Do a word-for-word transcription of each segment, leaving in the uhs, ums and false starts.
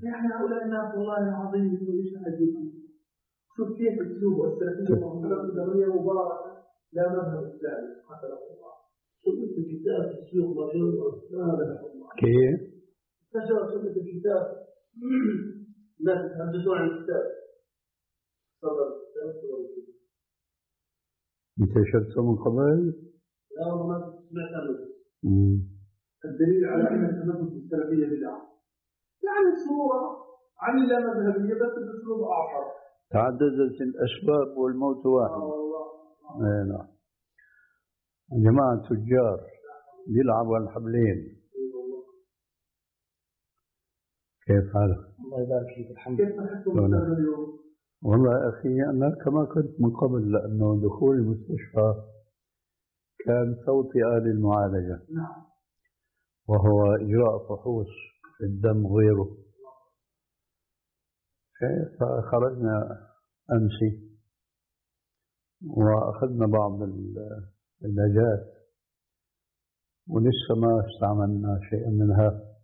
يعني هؤلاء الناس والله العظيم يقولوا ايش عجيب. شوف كيف اسلوب السلفيه والمنهجيه مباركه لا مذهب الثالث حتى لو الله. شوف الكتاب اسلوب رجل لا مذهب الله. كيف؟ فشرت سنة الكتاب الناس يتحدثون عن الكتاب. صدر الكتاب صدر الكتاب. أنت شرته من قبل؟ لا والله ما سمعت عنه. الدليل على أن التمسك بالسلفية بدعة. يعني صورة عن لا مذهبية بس بأسلوب آخر. تعددت الأسباب والموت واحد. آه والله. آه نعم. جماعة تجار يلعبوا على الحبلين. كيف حالك؟ الله يبارك فيك الحمد لله. كيف تحسون اليوم؟ والله أخي أنا كما كنت من قبل، لأنه دخول المستشفى كان صوتي آل المعالجة. نعم. وهو إجراء فحوص الدم غيره. فخرجنا أمسي وأخذنا بعض العلاجات ولسه ما استعملنا شيئا منها.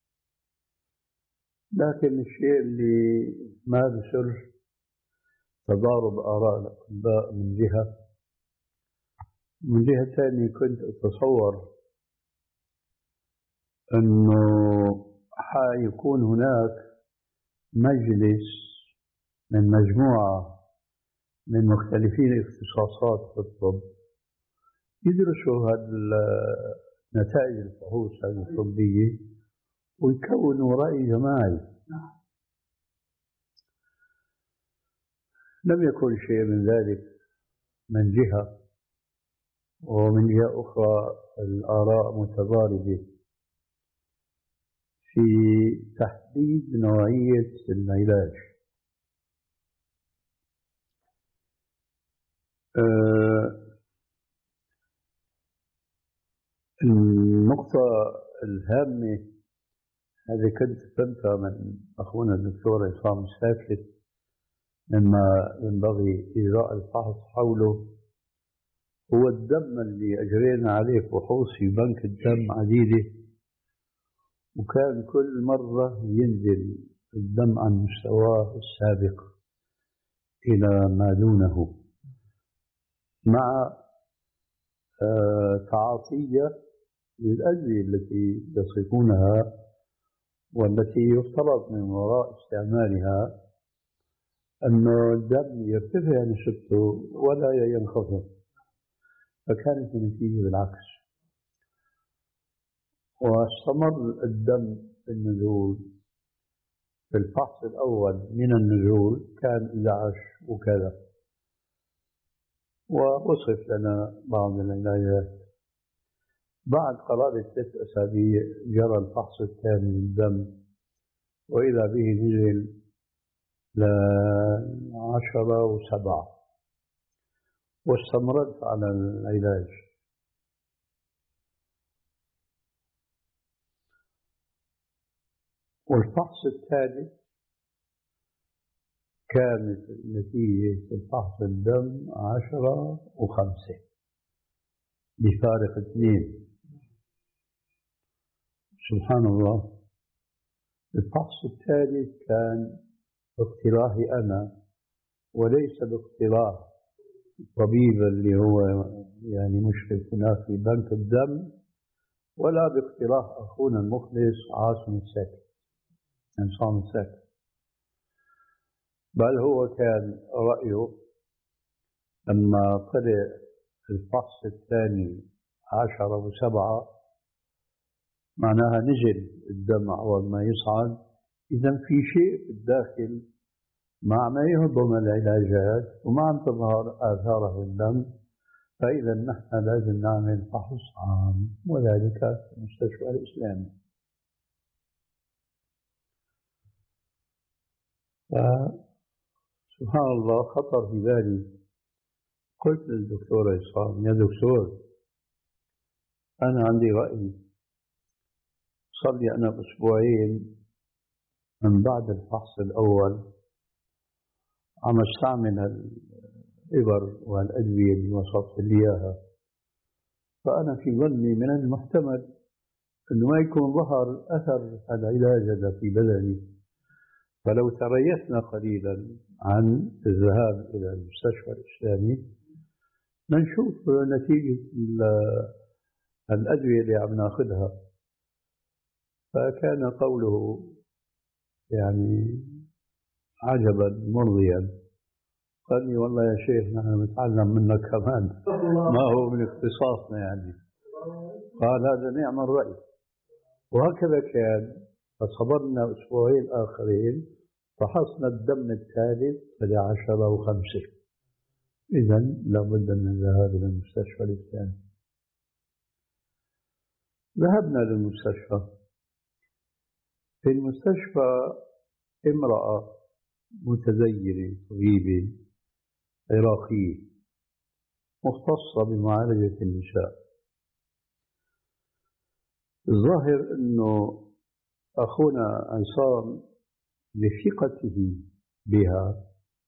لكن الشيء اللي ما بسر تضارب آراء الأطباء من جهة، من جهة ثانية كنت أتصور أنه حيكون هناك مجلس من مجموعة من مختلفين الاختصاصات في الطب يدرسوا هذه نتائج الفحوص الطبية ويكونوا رأي جماعي. لم يكن شيء من ذلك من جهة، ومن جهة أخرى الآراء متضاربة في تحديد نوعية العلاج. أه النقطة الهامة هذه كنت فهمتها من أخونا الدكتور عصام الساكت مما ينبغي إجراء الفحص حوله هو الدم اللي أجرينا عليه فحوص في بنك الدم عديدة، وكان كل مرة ينزل الدم عن مستواه السابق إلى ما دونه، مع آه تعاطية للأدوية التي يصفونها والتي يفترض من وراء استعمالها أنه الدم يرتفع نسبته ولا ينخفض، فكانت النتيجة بالعكس. واستمر الدم في النزول. في الفحص الأول من النزول كان إحدى عشر وكذا، ووصف لنا بعض العلاجات. بعد قرابة ست أسابيع جرى الفحص الثاني للدم وإذا به نزل لعشرة وسبعة، واستمرت على العلاج. والفحص الثالث كانت نتيجة الفحص الدم عشرة وخمسة بفارق اثنين. سبحان الله. الفحص الثالث كان باقتراحي أنا وليس باقتراح الطبيب اللي هو يعني مشرف هناك في بنك الدم، ولا باقتراح أخونا المخلص عاصم الساكت عصام الساكت، بل هو كان رأيه لما طلع الفحص الثاني عشرة وسبعة معناها نزل الدم أول ما يصعد، إذا في شيء في الداخل مع ما يهضم العلاجات وما عم تظهر آثاره في الدم، فإذا نحن لازم نعمل فحص عام، وذلك في المستشفى الإسلامي. سبحان الله خطر في بالي، قلت للدكتور عصام يا دكتور أنا عندي رأي، صار لي أنا بأسبوعين من بعد الفحص الأول عم استعمل الإبر والأدوية اللي وصفت لي إياها، فأنا في ظني من المحتمل أنه ما يكون ظهر أثر العلاج هذا في بدني، فلو تريثنا قليلا عن الذهاب إلى المستشفى الإسلامي نشوف نتيجة الأدوية اللي عم ناخذها. فكان قوله يعني عجبا مرضيا. قال لي والله يا شيخ نحن نتعلم منك كمان ما هو من اختصاصنا يعني. قال هذا نعم الرأي. وهكذا كان. فصبرنا أسبوعين آخرين فحصنا الدم الثالث طلع عشرة وخمسة. إذا لابد من الذهاب إلى المستشفى الإسلامي. ذهبنا للمستشفى. في المستشفى امرأة متدينة طبيبة عراقية مختصة بمعالجة النساء. الظاهر أنه أخونا عصام لثقته بها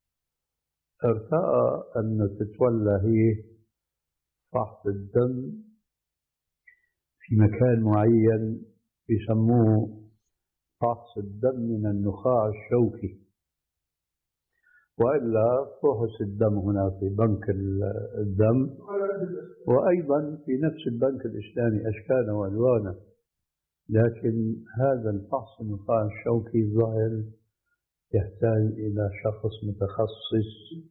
ارتأى أن تتولى هي فحص الدم في مكان معين يسموه فحص الدم من النخاع الشوكي، وإلا فحص الدم هنا في بنك الدم، وأيضا في نفس البنك الإسلامي أشكالا وألوانا. لكن هذا الفحص النخاع الشوكي ظاهر يحتاج إلى شخص متخصص،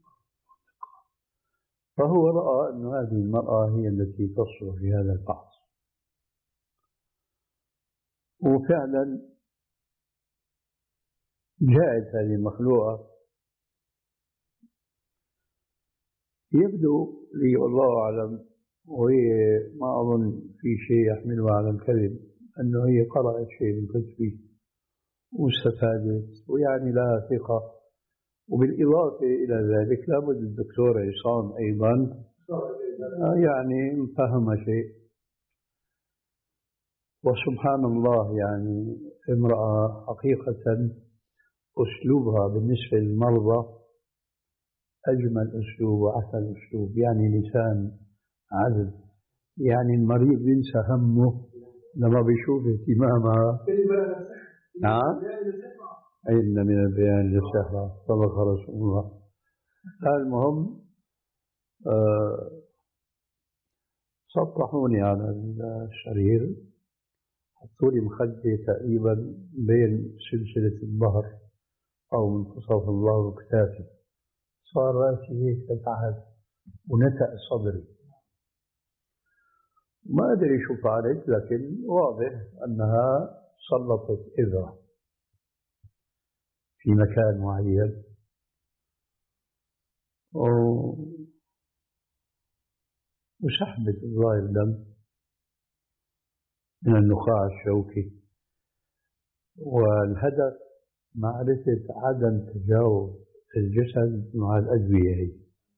فهو رأى أن هذه المرأة هي التي تصلح في هذا الفحص. وفعلا جاءت هذه المخلوقة. يبدو لي والله أعلم، وهي ما أظن في شيء يحملها على الكذب، أنه هي قرأت شيء من كتبي واستفادت ويعني لها ثقة. وبالإضافة إلى ذلك لابد الدكتور عصام أيضا يعني فهم شيء. وسبحان الله يعني امرأة حقيقة أسلوبها بالنسبة للمرضى أجمل أسلوب وأحسن أسلوب، يعني لسان عذب، يعني المريض ينسى همه لما بيشوف اهتمامها. نعم، إن من البيان للسحرة صدق رسول الله. المهم آه سطحوني على السرير، حطوا لي مخدة تقريبا بين سلسلة الظهر أو منتصف الظهر وكتافي. صار راسي هيك تتعب ونتأ صدري. ما أدري شو فعلت، لكن واضح أنها سلطت إبرة في مكان معين وسحبت الظاهر دم من النخاع الشوكي. والهدف معرفة عدم تجاوب الجسد مع الأدوية هي.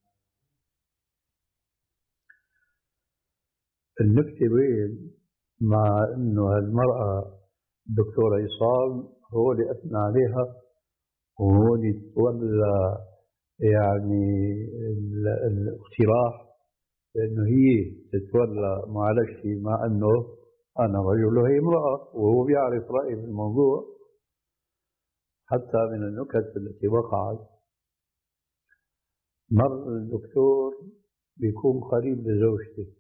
النكتة وين؟ مع أنه المرأة الدكتور عصام هو اللي أثنى عليها وهو اللي تولى يعني الاقتراح لأنه هي تتولى معالجتي، مع أنه أنا رجل وهي امرأة، وهو بيعرف رأيي في الموضوع. حتى من النكت التي وقعت، مر الدكتور بيكون قريب لزوجتي،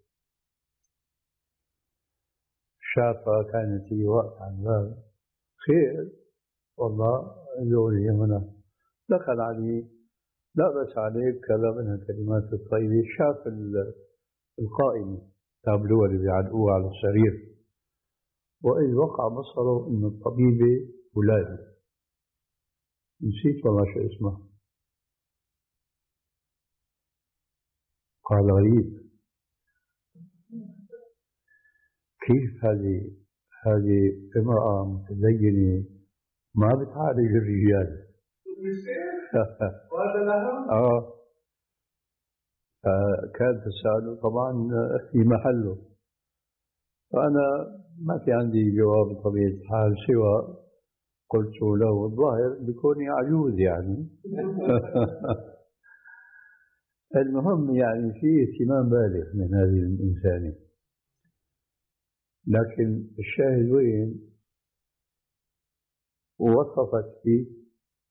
شافها كانت هي واقفة على الباب، خير والله زوجي هنا، دخل علي لا بس عليك كذا منها كلمات الطيبة. شاف القائمة تابلوها اللي بيعلقوها على السرير، وإذ وقع بصره إن الطبيبة ولادة، نسيت والله شو اسمها. قال غريب، كيف هذه هذه امرأة متدينة ما بتعالج الرجال؟ اه كان تساؤله طبعا في محله. فأنا ما في عندي جواب بطبيعة الحال سوى قلت له الظاهر بكوني عجوز يعني. المهم يعني في اهتمام بالغ من هذه الإنسانة. لكن الشاهد وين؟ وصفت فيه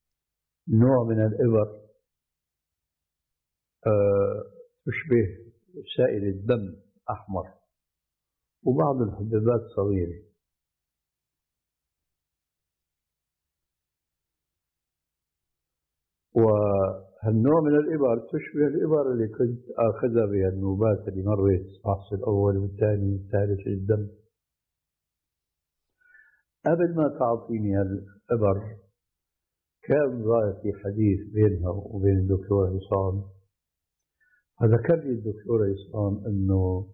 نوع من الإبر آه تشبه سائل الدم أحمر، وبعض الحبيبات صغيرة. وهالنوع من الإبر تشبه الإبر اللي كنت آخذها بهالنوبات اللي مرت، الفحص الأول والثاني والثالث للدم. قبل ما تعطيني هالإبر كان ظاهر في حديث بينها وبين الدكتور عصام، فذكر لي الدكتور عصام أنه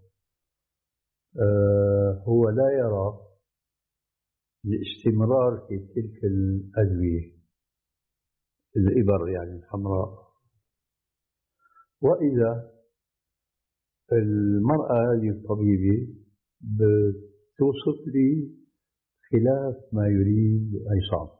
آه هو لا يرى الاستمرار في تلك الأدوية الإبر يعني الحمراء، وإذا المرأة هذه الطبيبة بتوصف لي خلاف ما يريد عصام.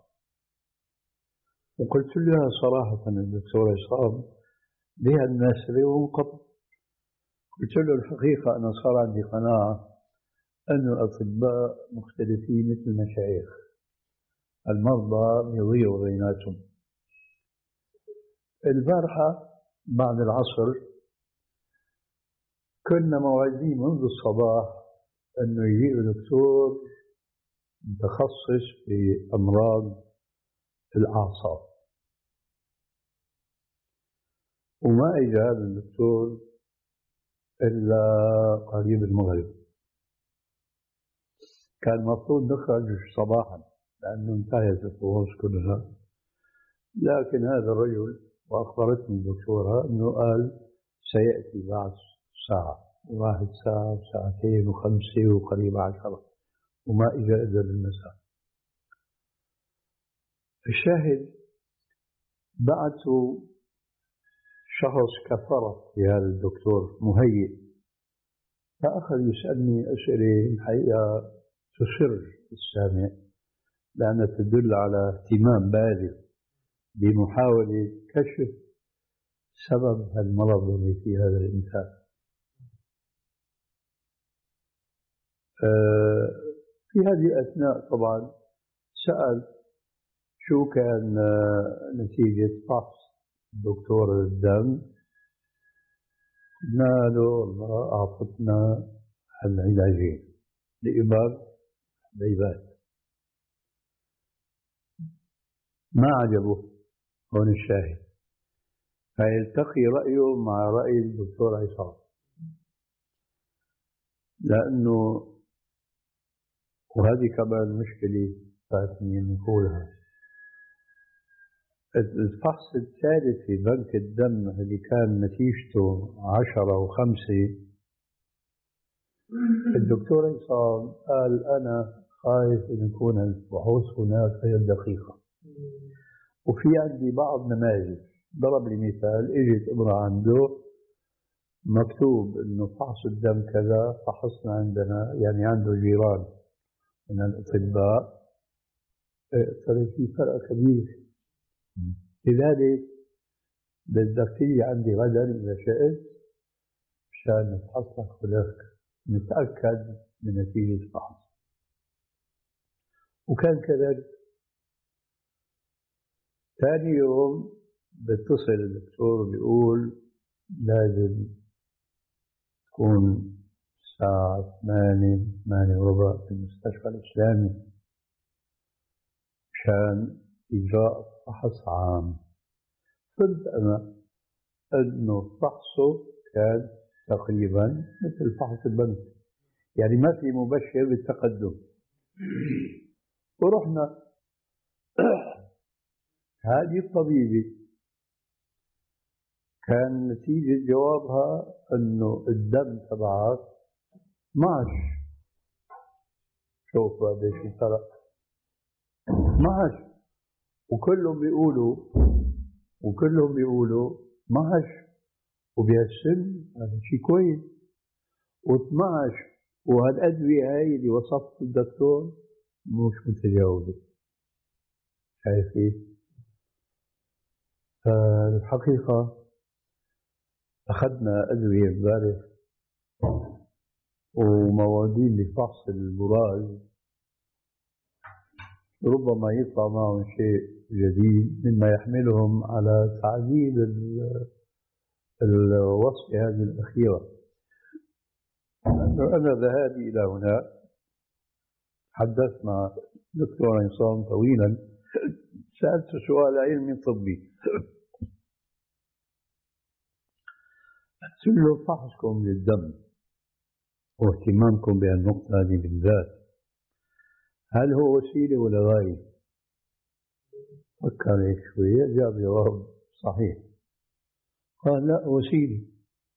وقلت لها صراحة الدكتور عصام بها الناسبة وانقطع. قلت له الحقيقة أنا صار عندي قناعة أن الأطباء مختلفين مثل المشايخ، المرضى يضيعوا بيناتهم. البارحة بعد العصر كنا موعدين منذ الصباح أنه يجيء دكتور متخصص في أمراض الأعصاب، وما إجا هذا الدكتور إلا قريب المغرب. كان المفروض نخرج صباحا لأنه انتهت الفحوص كلها، لكن هذا الرجل وأخبرتني الدكتورة أنه قال سيأتي بعد ساعة، وراحت ساعة وساعتين وخمسة وقريبة عشرة وما إجا إلا المساء. الشاهد بعثوا شخص كفرت بهذا الدكتور مهيئ، فأخذ يسألني أسئلة الحقيقة تسر السامع لأنها تدل على اهتمام بالغ بمحاولة كشف سبب المرض الذي في هذا الإنسان. في هذه الأثناء طبعا سأل شو كان نتيجة فحص دكتور الدم. قلنا له والله أعطتنا العلاجين لإبر بيبات. ما عجبه هون الشاهد، فيلتقي رأيه مع رأي الدكتور عصام، لأنه وهذه كمان مشكلة فاتني نقولها. الفحص الثالث في بنك الدم اللي كان نتيجته عشرة وخمسة، الدكتور عصام قال أنا خايف أن يكون الفحوص هناك غير دقيقة، وفي عندي بعض نماذج. ضرب لي مثال، اجت امرأة عنده مكتوب انه فحص الدم كذا، فحصنا عندنا يعني عنده جيران من الاطباء، ترى في فرق كبير. لذلك بدك تيجي عندي غدا اذا شئت مشان نفحص لك ولك نتاكد من نتيجه الفحص. وكان كذلك. ثاني يوم بيتصل الدكتور بيقول لازم تكون الساعة ثمانية ثمانية وربع في المستشفى الإسلامي مشان إجراء فحص عام. صدق أنا أنه فحصه كان تقريبا مثل فحص البنك، يعني ما في مبشر بالتقدم. ورحنا هذه الطبيبة كان نتيجة جوابها أنه الدم تبعك معش. شوف قديش الفرق، معش. وكلهم بيقولوا وكلهم بيقولوا معش وبهالسن هذا شيء كويس، واثنعش وهالأدوية هاي اللي وصفت الدكتور مش متجاوزة. شايفين؟ فالحقيقة أخذنا أدوية امبارح وموادين لفحص البراز ربما يطلع معهم شيء جديد مما يحملهم على تعديل الوصف هذه الأخيرة. أنا ذهابي إلى هنا حدثت مع دكتور عصام طويلا، سألت سؤال علمي طبي، قلت له فحصكم للدم واهتمامكم بهالنقطة هذه بالذات هل هو وسيلة ولا غاية؟ فكر هيك شوية جاب جواب صحيح، قال لا وسيلة.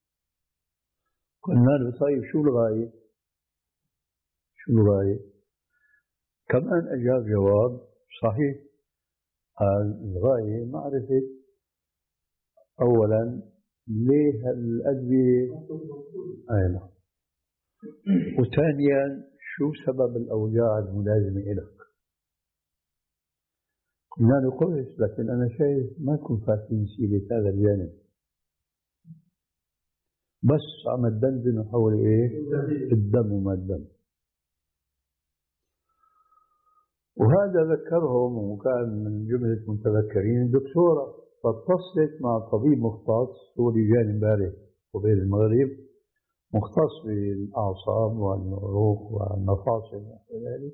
قلنا له طيب شو الغاية؟ شو الغاية؟ كمان أجاب جواب صحيح، قال الغاية معرفة أولا ليه الأدوية أين، وثانيا شو سبب الأوجاع الملازمة لك. قلنا له كويس، لكن أنا شايف ما تكون فاتين سيرة هذا الجانب، بس عم تدندن حول إيه؟ الدم وما الدم. وهذا ذكرهم وكان من جملة متذكرين الدكتورة، فاتصلت مع طبيب مختص هو جاني امبارح قبيل المغرب، مختص بالأعصاب والعروق والمفاصل وذلك.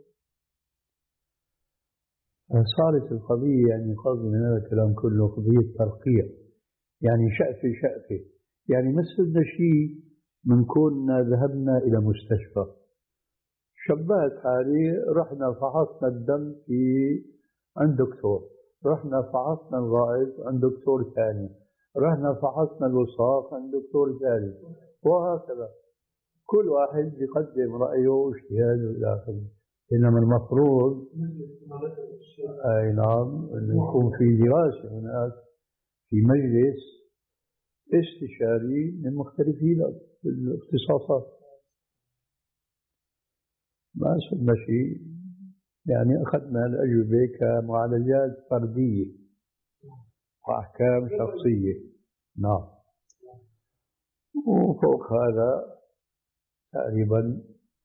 صارت القضية يعني قصدي من هذا الكلام كله قضية ترقية، يعني شأفة شأفة، يعني مثل شيء من كنا ذهبنا إلى مستشفى، شبهت حالي رحنا فحصنا الدم في عند دكتور، رحنا فحصنا الغائط عند دكتور ثاني، رحنا فحصنا الوساخ عند دكتور ثالث، وهكذا كل واحد يقدم رأيه واجتهاده إلى آخره. إنما المفروض أي نعم أن يكون في دراسة هناك في مجلس استشاري من مختلفي الاختصاصات. ما صدنا شيء، يعني أخذنا الأجوبة كمعالجات فردية وأحكام شخصية. نعم. وفوق هذا تقريبا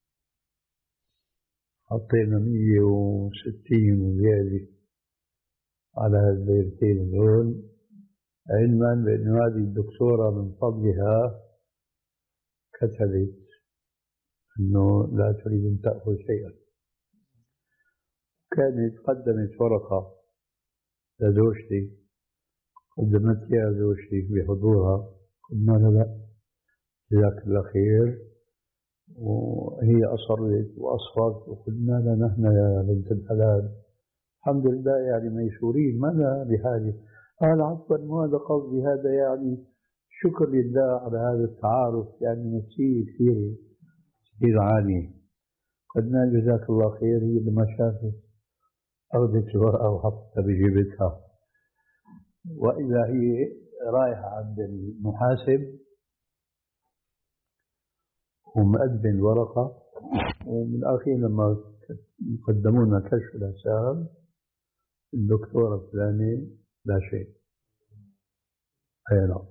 حطينا مية وستين وزيادة على هالديرتين دول، علما بأن هذه الدكتورة من فضلها كتبت أنه لا تريد أن تأخذ شيئا. كانت قدمت ورقة لزوجتي، قدمتها زوجتي بحضورها، قلنا لها لا جزاك الله خير، وهي أصرت وأصرت، وقلنا لها نحن يا بنت الحلال الحمد لله يعني ميسورين ما لنا بحاجة. قال عفوا وهذا قصدي، هذا يعني شكر لله على هذا التعارف، يعني نفسية كثير كثير عالية. قلنا جزاك الله خير. هي لما شافت أخذت الورقة وحطتها بجيبتها، وإذا هي رايحة عند المحاسب ومقدم الورقة، ومن الأخير لما قدموا لنا كشف الحساب الدكتورة الفلانية لا شيء. أي نعم.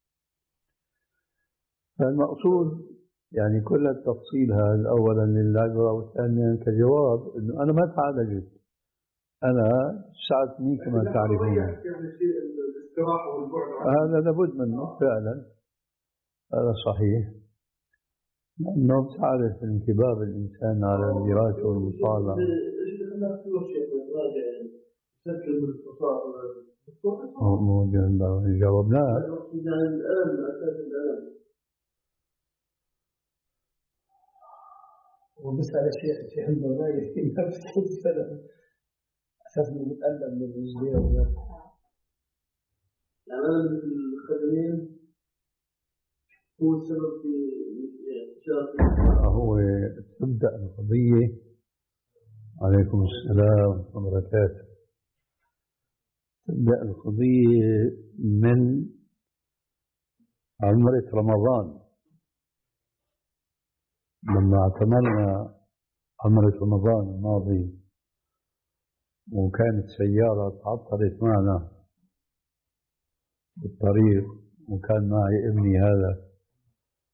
فالمقصود يعني كل التفصيل هذا أولا للعبرة، وثانيا كجواب إنه أنا ما تعالجت، أنا ساعدتني كما تعرفون. هذا لابد منه فعلا، هذا صحيح، لأنه تعرف انكباب الإنسان على الدراسة والمطالعة. موجود الجواب لا. وبسأل الشيخ في حلم الغاية في نفس السنة أساس إنه متألم من الرجلين. يعني أنا الخدمين هو السبب في هو تبدأ القضية. عليكم السلام ورحمة الله وبركاته. تبدأ القضية من عمرة رمضان، لما اعتمرنا عمرة رمضان الماضي وكانت سيارة تعطلت معنا بالطريق، وكان معي ابني هذا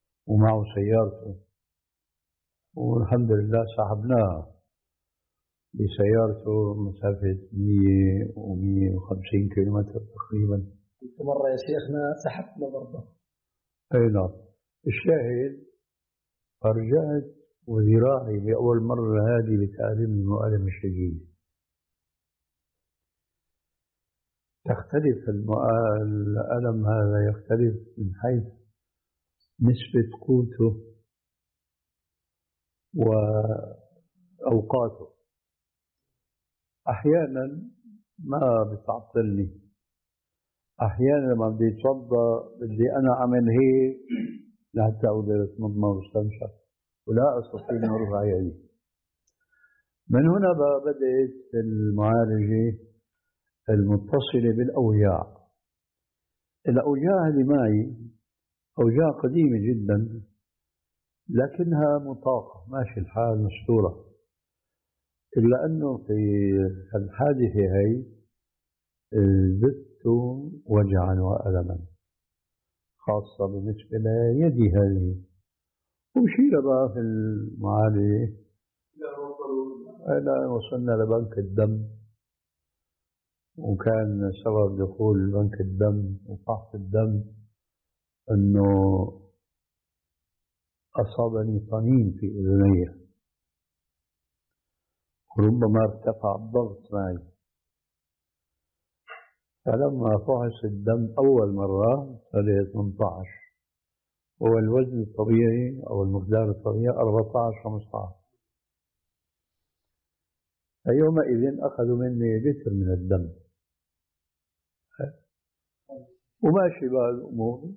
ومعه سيارته، والحمد لله سحبناها بسيارته مسافة مئة ومئة وخمسين كيلومتر تقريبا. مرة يا شيخنا سحبنا برضه. أي نعم. الشاهد فرجعت وذراعي لأول مرة هذه بتعلمني المؤلم الشديد. تختلف الألم هذا، يختلف من حيث نسبة قوته وأوقاته. أحيانا ما بتعطلني، أحيانا لما بدي أتوضأ بدي أنا أعمل هيك لحتى أقدر أتمضمض واستنشق ولا أستطيع أن أرفع يدي. من هنا بدأت المعالجة المتصلة بالأوجاع. الأوجاع اللي معي أوجاع قديمة جدا لكنها مطاقة، ماشي الحال مستورة، إلا أنه في الحادثة هي زدت وجعا وألما خاصة بالنسبة ليدي هذه. ومشينا بقى في المعالجة إلى وصلنا لبنك الدم، وكان سبب دخول بنك الدم وفحص الدم أنه أصابني طنين في أذني، وربما ارتفع الضغط معي. فلما فحص الدم أول مرة طلع ثمانية عشر، هو الوزن الطبيعي أو المقدار الطبيعي أربعة عشر خمسة عشر. فيومئذ أخذوا مني لتر من الدم وماشي بقى الأمور.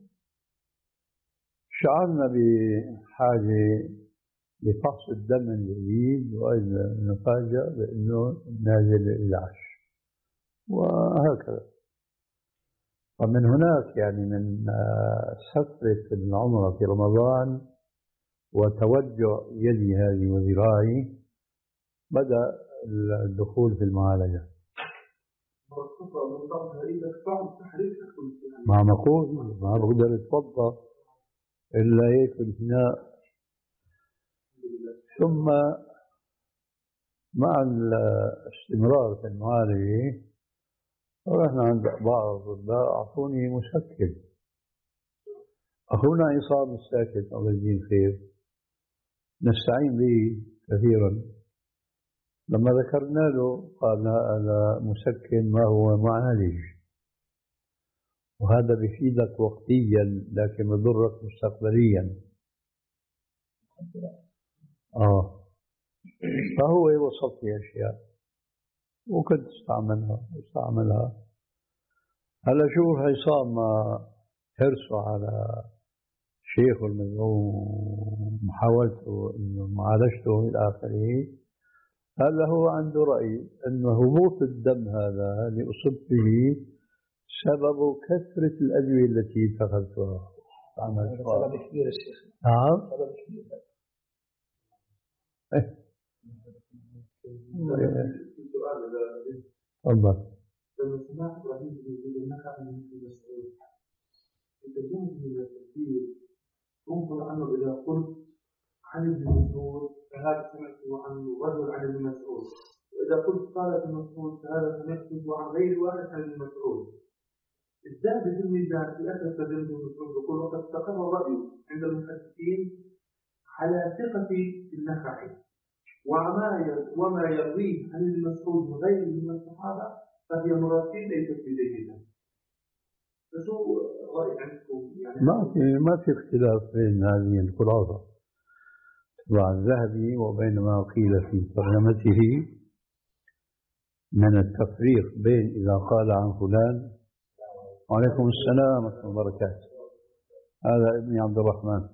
شعرنا بحاجة لفحص الدم من جديد، وإذا نفاجأ بأنه نازل العش وهكذا. ومن هناك يعني من سفرة العمرة في رمضان وتوجع يدي هذه وذراعي بدأ الدخول في المعالجة. ما نقول ما بقدر اتوضا الا هيك الانتهاء. ثم مع الاستمرار في المعالجة رحنا عند بعض الأطباء أعطوني مسكن. أخونا عصام الساكت الله يجزيه خير نستعين به كثيرا، لما ذكرنا له قال هذا مسكن ما هو معالج، وهذا بيفيدك وقتيا لكن يضرك مستقبليا. آه فهو وصف لي أشياء وكنت استعملها واستعملها. هلا شوف عصام حرصه على شيخه المزعوم محاولته انه معالجته الى اخره. هلا هو عنده رأي انه هبوط الدم هذا اللي اصبت به سببه كثرة الادوية التي اتخذتها. سبب كبير يا شيخ. نعم. سبب كبير. تفضل. لما سمعت ابراهيم بن النخعي عن ابن مسعود يتجنب من التفكير انظر عنه اذا قلت عن ابن مسعود فهذا سمعته عن رجل عن ابن مسعود، واذا قلت قال ابن مسعود فهذا سمعته عن غير واحد عن ابن مسعود. الزاد في الميزان في الاخر تجنب ابن مسعود يقول وقد استقر الراي عند المحدثين على ثقه النخعي وما وما يرويه عن ابن مسعود وغيره من الصحابه فهي مراسيل ليست بجيده. فشو راي عندكم؟ يعني ما في ما في اختلاف بين هذه الخلاصه طبعا الذهبي وبين ما قيل في ترجمته من التفريق بين اذا قال عن فلان. وعليكم السلام ورحمه الله وبركاته. هذا ابني عبد الرحمن.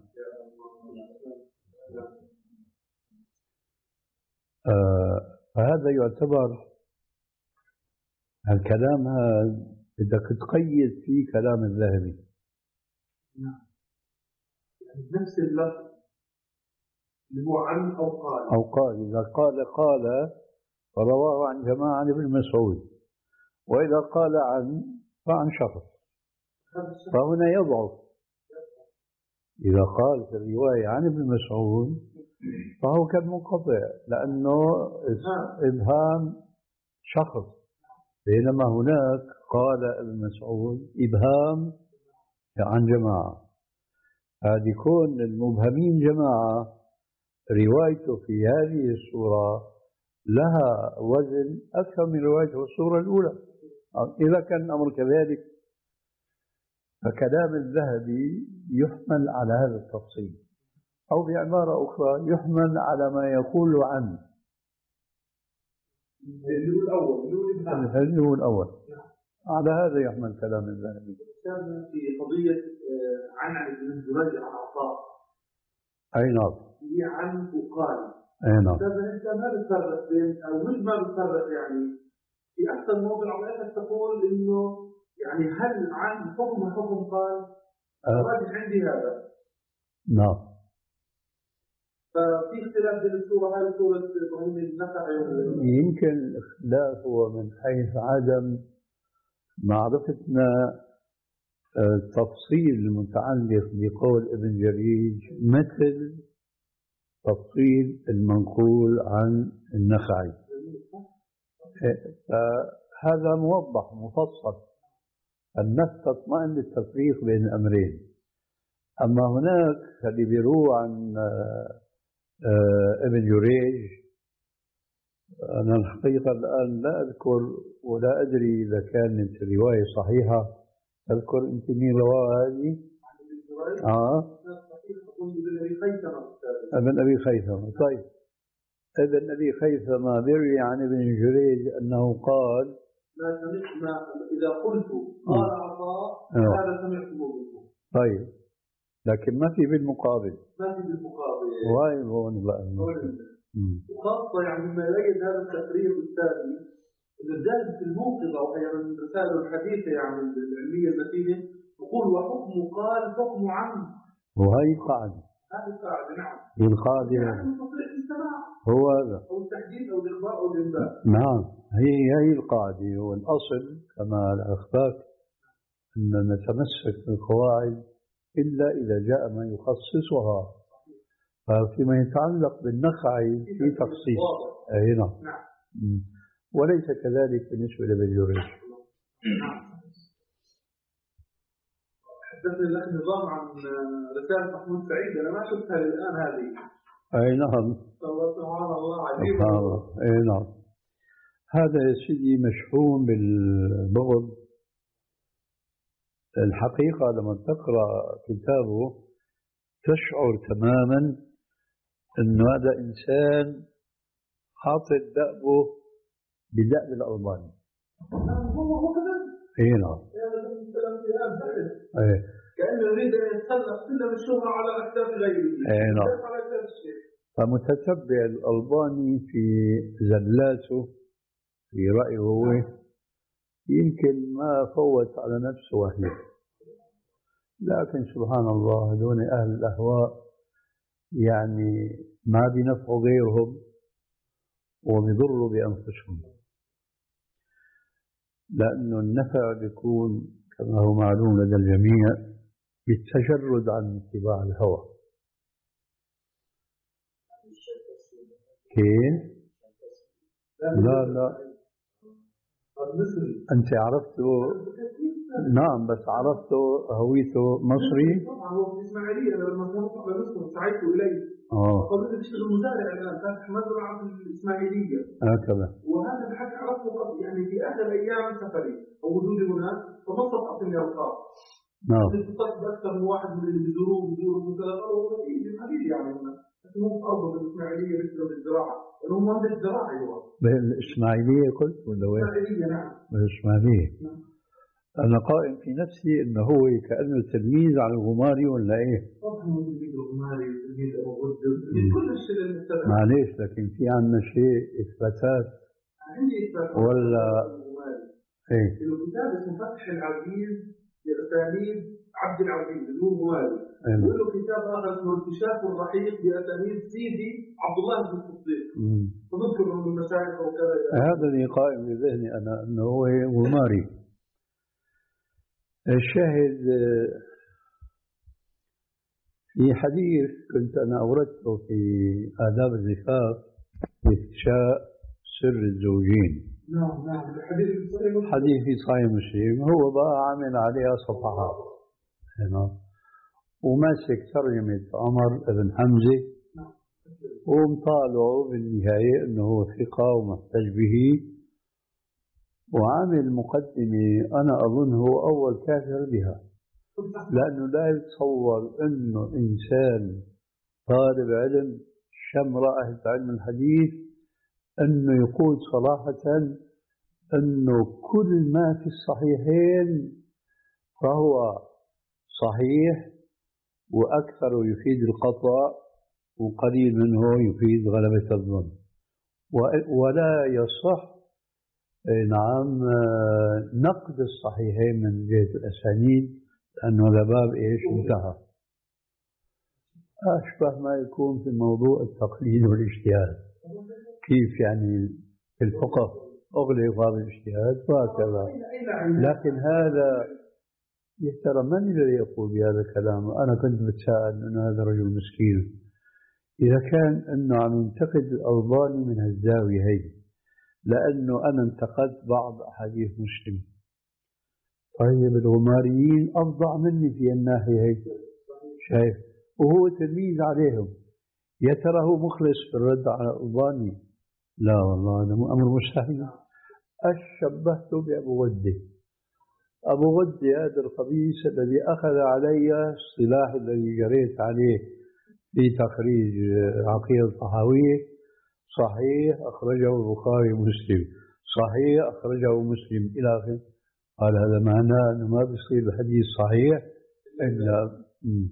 آه فهذا يعتبر الكلام هذا بدك تقيد فيه كلام الذهبي. نعم. يعني نفس اللفظ اللي هو عن أو قال. أو قال إذا قال قال فرواه عن جماعة عن ابن مسعود، وإذا قال عن فعن شخص فهنا يضعف. إذا قال في الرواية عن ابن مسعود فهو كان منقطع لأنه إبهام شخص، بينما هناك قال ابن مسعود إبهام عن جماعة. هذه كون المبهمين جماعة، روايته في هذه السورة لها وزن أكثر من روايته السورة الأولى. إذا كان الأمر كذلك فكلام الذهبي يحمل على هذا التفصيل، أو بعبارة أخرى يحمل على ما يقول عنه اللي هو الأول. على هذا يحمل كلام الذهبي. في قضية عن عن ابن جريج عن عطاء. أي نعم. هي عن وقال. أي نعم. إذا أنت ما بتفرق بين أو مش ما بتفرق يعني في أكثر موضع على تقول إنه يعني هل عن حكم حكم قال؟ الراجح عندي هذا. نعم. ففي اختلاف بين السورة هاي وسورة إبراهيم النخعي. يمكن الاختلاف هو من حيث عدم معرفتنا التفصيل المتعلق بقول ابن جريج مثل تفصيل المنقول عن النخعي. هذا موضح مفصل، النفس تطمئن للتفريق بين الأمرين. أما هناك اللي بيروى عن ابن جريج، أنا الحقيقة الآن لا أذكر ولا أدري إذا كانت الرواية صحيحة. تذكر أنت مين رواها هذه؟ آه ابن أبي خيثمة. طيب ابن أبي خيثمة بيروي عن ابن جريج أنه قال ما سمعنا إذا قلت قال عطاء هذا سمعته منه. طيب لكن ما في بالمقابل. ما في بالمقابل. واي هون بقى. وخاصة يعني مما يؤيد هذا التقرير الثاني الرجال في الموقظة وأيضا الرسالة الحديثة يعني العلمية المتينة يقول وحكم قال حكم عم. وهي قاعدة. هذه قاعدة. نعم. هي القاعدة. يعني تصريح السماع. هو هذا. أو التحديد أو الإخبار أو الإنباء. نعم هي هي القاعدة. هو الأصل كما أخبرت أن نتمسك بالقواعد إلا إذا جاء ما يخصصها. فيما يتعلق بالنخعي في تخصيص. أي نعم. وليس كذلك بالنسبة لابن جريج. حدثني الأخ نظام عن رسالة محمود سعيد، أنا ما شفتها الآن هذه. أي نعم. سبحان الله عجيب. أي نعم. هذا يا سيدي مشحون بالبغض. الحقيقة لما تقرأ كتابه تشعر تماما أنه هذا إنسان حاطط دأبه بدأب الألباني. هو هو كذا. اي نعم. ايه. كأنه يريد أن يتسلق كل الشهرة على أكتاف غيره. اي نعم. فمتتبع الألباني في زلاته في رأيه هو يمكن ما فوت على نفسه وحده. لكن سبحان الله دون أهل الأهواء يعني ما بنفعوا غيرهم وبيضروا بأنفسهم، لأنه النفع بيكون كما هو معلوم لدى الجميع بالتجرد عن اتباع الهوى. كيف؟ لا لا أنت عرفته. نعم بس عرفته هويته مصري. طبعا هو في إسماعيلية لما كنت على مصر سعيته إليه. اه. قبل يشتغل مزارع الآن فاتح مزرعة في الإسماعيلية. هكذا. وهذا الحكي عرفته يعني في آخر أيام سفري أو وجودي هناك فمصر أعطيني أرقام. نعم. اتصلت أكثر من واحد من اللي بيزوروه بيزوروا مثلا قالوا إيه حبيبي يعني هنا. لكن هو أرضه بالإسماعيلية بيشتغل بالزراعة لأنه هم مهندس زراعي هو. بالإسماعيلية قلت ولا وين؟ الإسماعيلية نعم. بالإسماعيلية. نعم. أنا قائم في نفسي إنه هو كأنه تلميذ على الغماري ولا إيه؟ طبعا هو تلميذ الغماري وتلميذ أبو غد وتلميذ كل الشيء اللي نستدعي. معليش لكن في عندنا شيء إثباتات. عندي إثباتات. ولا إيه؟ إنه كتاب اسمه فتح العزيز لأسانيد عبد العزيز اللي هو غماري. أيوة. وله كتاب آخر اسمه انكشاف الرحيق بأسانيد سيدي عبد الله بن الصديق. فنذكر من المشايخ وكذا. هذا اللي قائم بذهني أنا إنه هو غماري. الشاهد في حديث كنت أنا أوردته في آداب الزفاف إفشاء سر الزوجين. نعم نعم الحديث في صحيح مسلم. حديث في صحيح مسلم، هو بقى عامل عليها صفحات هنا وماسك ترجمة عمر بن حمزة ومطالعه بالنهاية أنه هو ثقة ومحتج به، وعامل مقدمة أنا أظن هو أول كافر بها، لأنه لا يتصور أنه إنسان طالب علم شم رائحة علم الحديث أنه يقول صراحة أنه كل ما في الصحيحين فهو صحيح وأكثر يفيد القطع وقليل منه يفيد غلبة الظن، ولا يصح نعم نقد الصحيحين من جهة الأسانيد، لأنه هذا باب إيش انتهى. أشبه ما يكون في موضوع التقليد والاجتهاد، كيف يعني في الفقه أغلق باب الاجتهاد وهكذا. لكن هذا يحترم، من الذي يقول بهذا الكلام؟ أنا كنت بتساءل أن هذا رجل مسكين إذا كان أنه عم ينتقد الألباني من هالزاوية هي، لأنه أنا انتقدت بعض أحاديث مسلم. طيب الغماريين أفظع مني في الناحية هي، شايف؟ وهو تلميذ عليهم، يا ترى هو مخلص في الرد على الألباني؟ لا والله هذا أمر مستحيل. أشبهته بأبو غدة. أبو غدة هذا الخبيث الذي أخذ علي الصلاح الذي جريت عليه في تخريج عقيدة الطحاوية، صحيح أخرجه البخاري ومسلم، صحيح أخرجه مسلم إلى آخره. قال هذا معناه أنه ما بيصير الحديث صحيح إلا.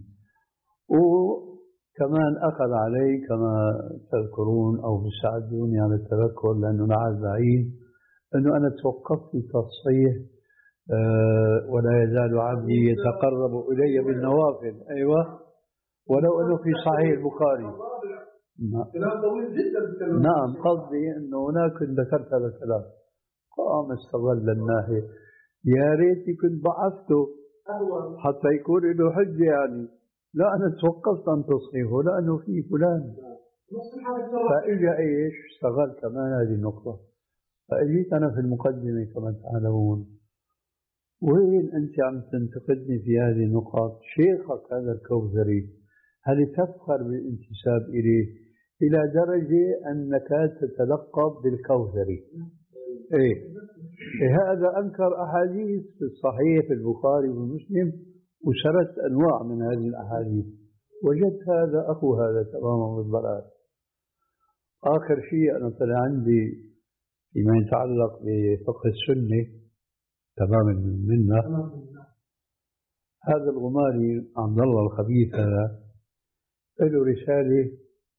وكمان أخذ علي كما تذكرون أو بيساعدوني على التذكر لأنه نعز بعيد أنه أنا توقفت في تصحيح أه ولا يزال عبدي يتقرب إلي بالنوافل. أيوة، ولو أنه في صحيح البخاري. كلام طويل جدا. نعم، قصدي أنه هناك ذكرت هذا الكلام قام استغل الناحية. يا ريتي كنت بعثته حتى يكون له حجة يعني. لا، أنا توقفت عن تصحيحه لأنه في فلان، فإجا إيش استغل كمان هذه النقطة. فأجيت أنا في المقدمة كما تعلمون، وين أنت عم تنتقدني في هذه النقاط؟ شيخك هذا الكوثري هل تفخر بالانتساب إليه إلى درجة أنك تتلقب بالكوثري؟ إيه؟ هذا أنكر أحاديث في الصحيح في البخاري ومسلم وسرت أنواع من هذه الأحاديث. وجدت هذا أخو هذا تماما بالضلال. آخر شيء أنا طلع عندي فيما يتعلق بفقه السنة تماما منا، هذا الغماري عبد الله الخبيث هذا له رسالة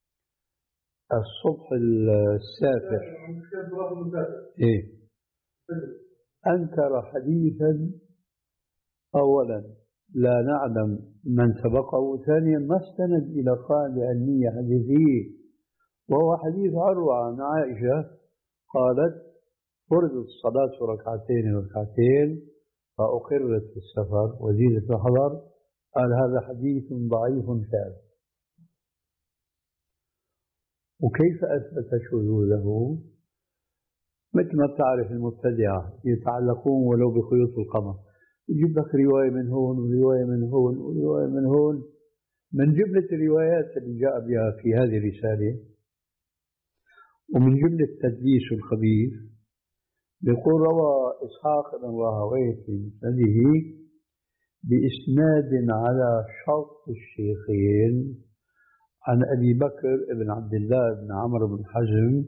الصبح السافر. إيه؟ أنكر حديثا أولا لا نعلم من سبقه، ثانيا ما استند إلى قاعدة علمية حديثية، وهو حديث عروة عن عائشة قالت فرضت الصلاة ركعتين ركعتين فأقرت في السفر وزيدت في الحضر. قال هذا حديث ضعيف شاذ. وكيف أثبت شذوذه؟ مثل ما بتعرف المبتدعة يتعلقون ولو بخيوط القمر، يجيب لك رواية من هون ورواية من هون ورواية من هون. من جملة الروايات اللي جاء بها في هذه الرسالة ومن جملة التدليس الخبيث، يقول روى إسحاق بن راهويه في مسنده بإسناد على شرط الشيخين عن أبي بكر بن عبد الله بن عمرو بن حزم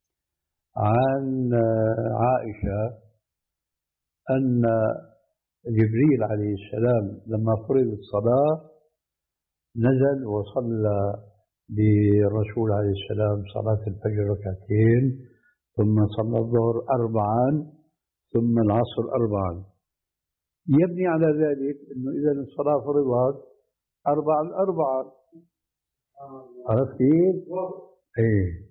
عن عائشة أن جبريل عليه السلام لما فرض الصلاة نزل وصلى بالرسول عليه السلام صلاة الفجر ركعتين، ثم صلى الظهر أربعا، ثم العصر أربعا. يبني على ذلك أنه إذا الصلاة فرضت أربعا أربعا. عرفت كيف؟ إيه.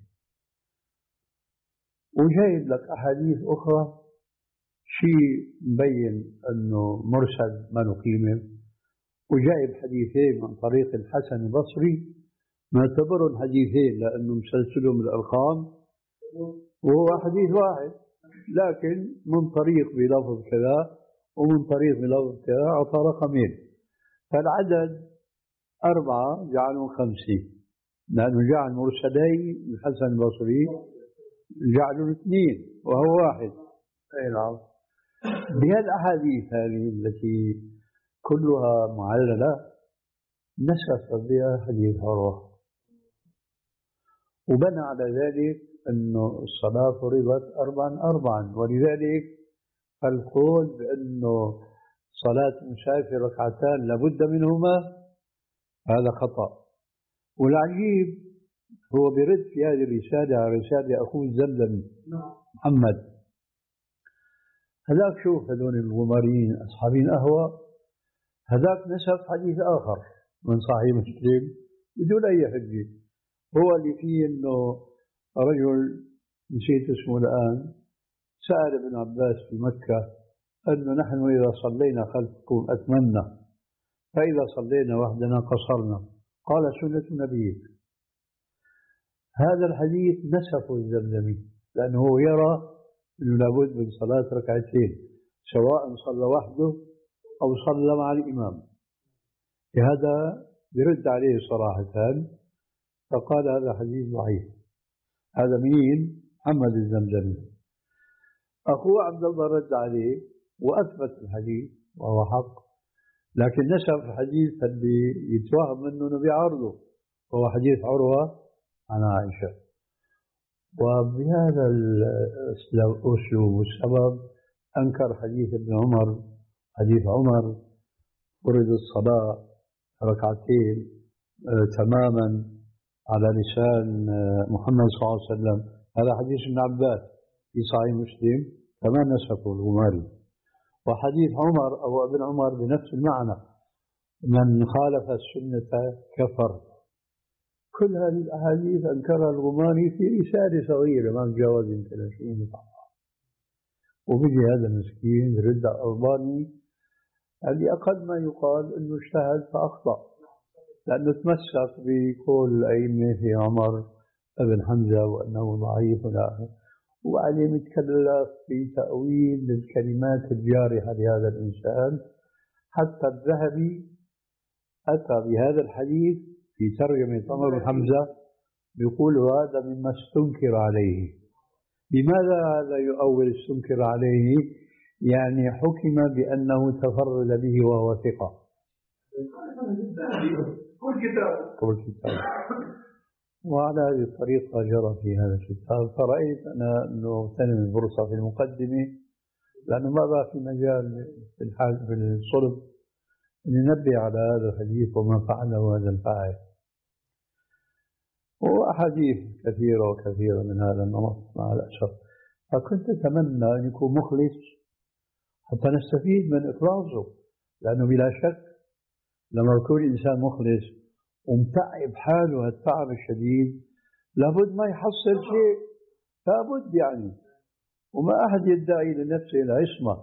وجايب لك أحاديث أخرى شيء مبين أنه مرسل ما نقيمه، وجايب حديثين من طريق الحسن البصري نعتبرهم حديثين لأنه مسلسلهم الأرقام وهو حديث واحد، لكن من طريق بلفظ كذا ومن طريق بلفظ كذا أعطى رقمين، فالعدد أربعة جعلوا خمسة، لأنه جعل مرسلي الحسن البصري جعلوا اثنين وهو واحد. أي نعم. بهالأحاديث هذه التي كلها معللة نسخ بها حديث عروة، وبنى على ذلك أنه الصلاة فرضت أربعا أربعا، ولذلك القول بأنه صلاة المسافر ركعتان لابد منهما هذا خطأ. والعجيب هو برد في هذه الرسالة على رسالة أخوه الزمزمي محمد، هذاك شوف هذول الغماريين أصحابين أهوى، هذاك نسب حديث آخر من صحيح مسلم بدون أي حجة، هو اللي فيه أنه رجل نسيت اسمه الآن سأل ابن عباس في مكة أنه نحن إذا صلينا خلفكم أتممنا، فإذا صلينا وحدنا قصرنا، قال سنة نبيك. هذا الحديث نسفه الزمزمي لأنه يرى أنه لابد من صلاة ركعتين سواء صلى وحده أو صلى مع الإمام، هذا يرد عليه صراحة، فقال هذا حديث ضعيف. هذا مين؟ محمد الزمزمي. أخوه عبد الله رد عليه وأثبت الحديث وهو حق، لكن نسف الحديث اللي يتوهم منه أنه بيعارضه، وهو حديث عروة عن عائشة. وبهذا الأسلوب والسبب أنكر حديث ابن عمر، حديث عمر فرض الصلاة ركعتين آه تماما على لسان آه محمد صلى الله عليه وسلم، هذا حديث ابن عباس في صحيح مسلم كما نسفه الغماري. وحديث عمر أو ابن عمر بنفس المعنى، من خالف السنة كفر. كل هذه الأحاديث أنكرها الغماري في رسالة صغيرة ما تجاوز ثلاثين صفحة، وبيجي هذا المسكين يرد على الألباني اللي أقل ما يقال أنه اجتهد فأخطأ، لأنه تمسك بقول الأئمة في عمر ابن حمزة وأنه ضعيف ولا، وبعدين يتكلف في تأويل للكلمات الجارحة لهذا الإنسان. حتى الذهبي أتى بهذا الحديث في ترجمة عمر بن حمزة يقول هذا مما استنكر عليه. لماذا هذا يؤول استنكر عليه؟ يعني حكم بأنه تفرد به وهو ثقة. كل كتاب كل كتاب. وعلى هذه الطريقة جرى في هذا الكتاب. فرأيت أنا أنه اغتنم الفرصة في المقدمة، لأنه ما بقى في مجال في الحال في الصلب ننبه على هذا الحديث وما فعله هذا الفاعل، وأحاديث كثيرة وكثيرة من هذا النمط مع الأسف. فكنت أتمنى أن يكون مخلص حتى نستفيد من إخلاصه، لأنه بلا شك لما يكون إنسان مخلص ومتعب حاله هالتعب الشديد لابد ما يحصل شيء، لابد يعني، وما أحد يدعي لنفسه العصمة،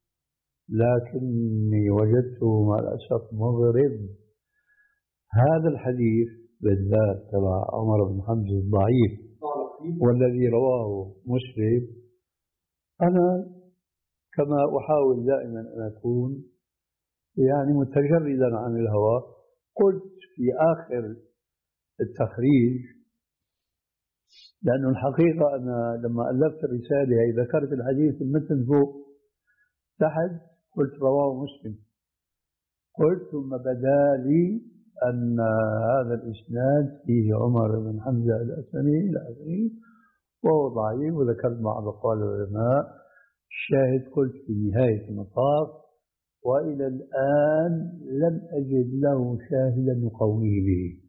لكني وجدته مع الأسف مغرب. هذا الحديث بالذات تبع عمر بن حمزة الضعيف والذي رواه مسلم، أنا كما أحاول دائما أن أكون يعني متجردا عن الهوى، قلت في آخر التخريج، لأنه الحقيقة أنا لما ألفت الرسالة ذكرت الحديث في المتن فوق تحت قلت رواه مسلم، قلت ثم بدا لي أن هذا الإسناد فيه عمر بن حمزة الأسلمي إلى آخره وهو ضعيف، وذكرت بعض أقوال العلماء. الشاهد قلت في نهاية المطاف وإلى الآن لم أجد له شاهدا يقويه به،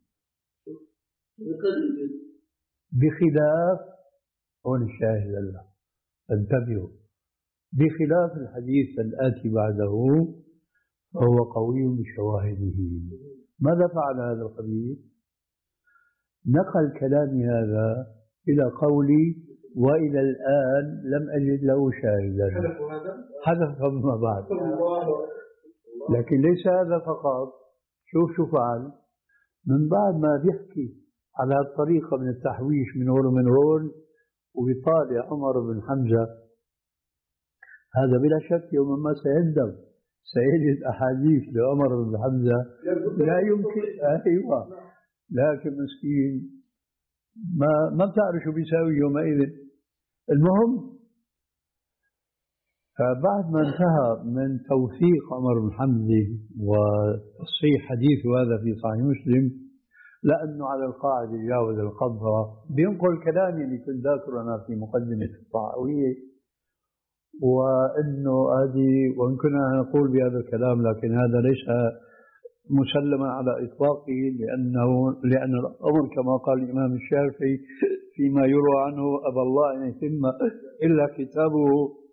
بخلاف هون الشاهد له انتبهوا، بخلاف الحديث الآتي بعده فهو قوي بشواهده. ماذا فعل هذا الخبيث؟ نقل كلامي هذا إلى قولي وإلى الآن لم أجد له شاهدا، حدث فيما بعد. لكن ليس هذا فقط، شوف شو فعل من بعد ما بيحكي على هالطريقة من التحويش من هون ومن هون ويطالع عمر بن حمزة، هذا بلا شك يوما ما سيندم، سيجد أحاديث لعمر بن حمزة لا يمكن. أيوة، لكن مسكين ما ما بتعرف شو بيساوي يومئذ. المهم، فبعد ما انتهى من توثيق عمر بن حمزة وتصحيح حديثه هذا في صحيح مسلم، لأنه على القاعدة يجاوز القبضة، بينقل كلامي اللي كنت ذاكره أنا في مقدمة الطحاوية، وأنه هذه، وإن كنا نقول بهذا الكلام لكن هذا ليس مسلما على إطلاقه، لأنه لأن الأمر كما قال الإمام الشافعي فيما يروى عنه أبى الله أن يتم إلا كتابه،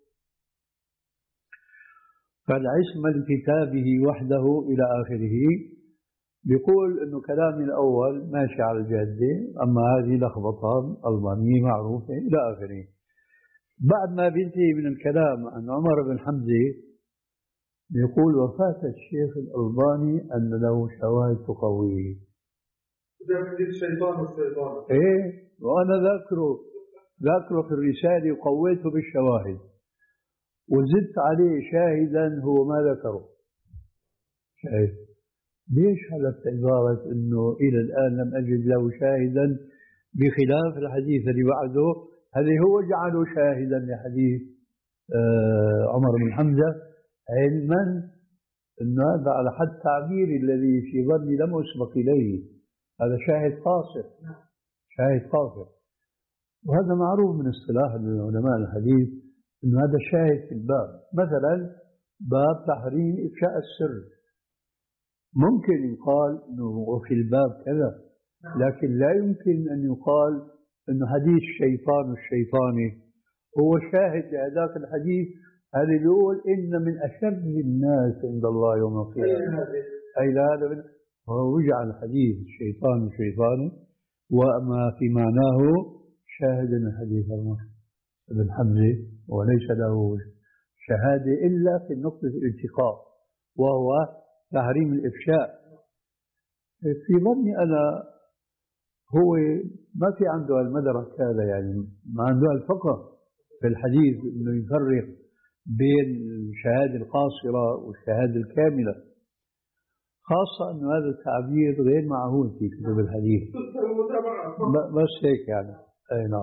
فالعصمة لكتابه وحده إلى آخره. بيقول إنه كلامي الأول ماشي على الجادة، أما هذه لخبطة ألبانية معروفة إلى آخره. بعد ما بينتهي من الكلام عن عمر بن حمزة بيقول وفاة الشيخ الألباني أن له شواهد تقويه. الشيطان والشيطان. إيه، وأنا ذاكره ذاكره في الرسالة وقويته بالشواهد وزدت عليه شاهدا هو ما ذكره. شاهد ليش حلفت عبارة إنه إلى الآن لم أجد له شاهدا بخلاف الحديث اللي بعده، هذا هو جعله شاهدا لحديث آه عمر بن حمزة، علما أنه هذا على حد تعبيري الذي في ظني لم أسبق إليه، هذا شاهد قاصر، شاهد قاصر. وهذا معروف من اصطلاح علماء الحديث أنه هذا شاهد في الباب. مثلا باب تحريم إفشاء السر، ممكن يقال أنه في الباب كذا، لكن لا يمكن أن يقال أنه حديث الشيطان الشيطاني هو شاهد لهذاك الحديث. هذا يقول إن من أشد الناس عند الله يوم القيامة، أي لا هذا هو يجعل حديث الشيطان الشيطاني وما في معناه شاهد من حديث عمر بن حمزة، وليس له شهادة إلا في النقطة الالتقاء وهو تحريم الإفشاء. في ظني أنا هو ما في عنده المدرك هذا، يعني ما عنده الفقه في الحديث إنه يفرق بين الشهادة القاصرة والشهادة الكاملة، خاصة أنه هذا التعبير غير معهود في كتب الحديث. بس هيك يعني. أي نعم.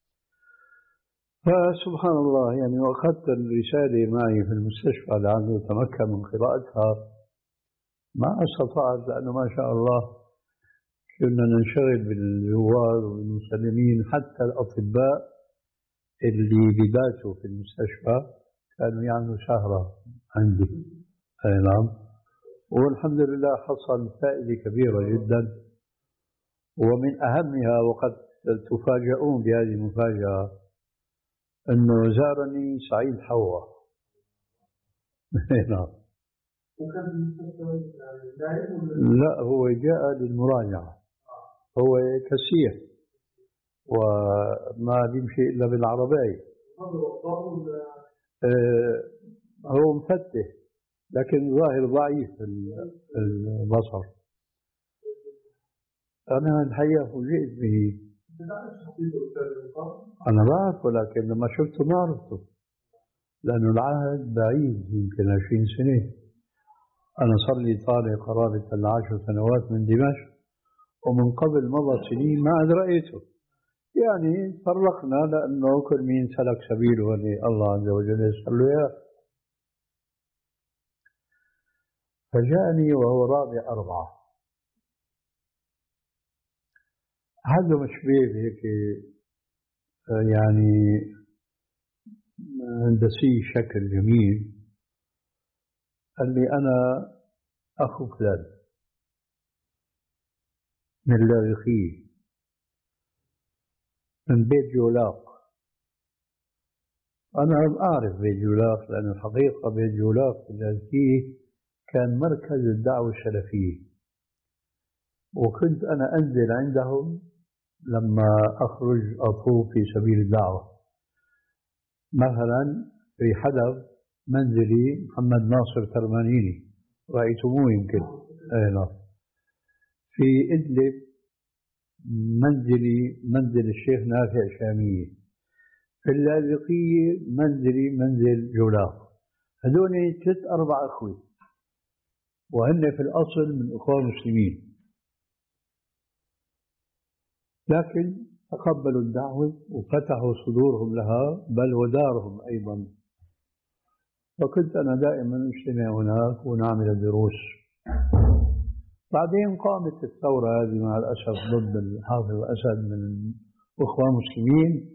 فسبحان الله، يعني وأخذت الرسالة معي في المستشفى لعله أتمكن من قراءتها، ما استطعت لأنه ما شاء الله كنا ننشغل بالزوار والمسلمين، حتى الأطباء اللي بيباتوا في المستشفى كانوا يعملوا سهرة عندي. أي نعم. والحمد لله حصل فائدة كبيرة جدا، ومن أهمها وقد تفاجؤون بهذه المفاجأة أنه زارني سعيد حوا. نعم. لا، هو جاء للمراجعة، هو كسيح وما بيمشي إلا بالعربية. آه هو مفتح لكن ظاهر ضعيف البصر. أنا الحقيقة فوجئت به. أنا بعرفه لكن لما شفته ما عرفته، لأنه العهد بعيد يمكن عشرين سنة. أنا صار لي طالع قرابة العشر سنوات من دمشق، ومن قبل مضى سنين ما عاد رأيته. يعني فرقنا لأنه كل مين سلك سبيله اللي الله عز وجل يسر له إياه. فجاءني وهو رابع أربعة، هذا مشبيه هيك يعني هندسي شكل جميل. قال لي أنا أخو فلان من اللاذقية من بيت جولاق. أنا أعرف بيت جولاق لأن الحقيقة بيت جولاق في اللاذقية كان مركز الدعوة السلفية، وكنت أنا أنزل عندهم لما أخرج أطوف في سبيل الدعوة. مثلا في حلب منزلي محمد ناصر ترمانيني، رأيتموه يمكن. أي نعم. في إدلب منزلي منزل الشيخ نافع شامية، في اللاذقية منزلي منزل جولاق. هذول ثلاث أربع أخوة، وهن في الأصل من أخوة مسلمين، لكن تقبلوا الدعوة وفتحوا صدورهم لها، بل ودارهم أيضا. فكنت أنا دائما أجتمع هناك ونعمل دروس. بعدين قامت الثورة هذه مع الأسف ضد الحافظ أسد من أخوة مسلمين،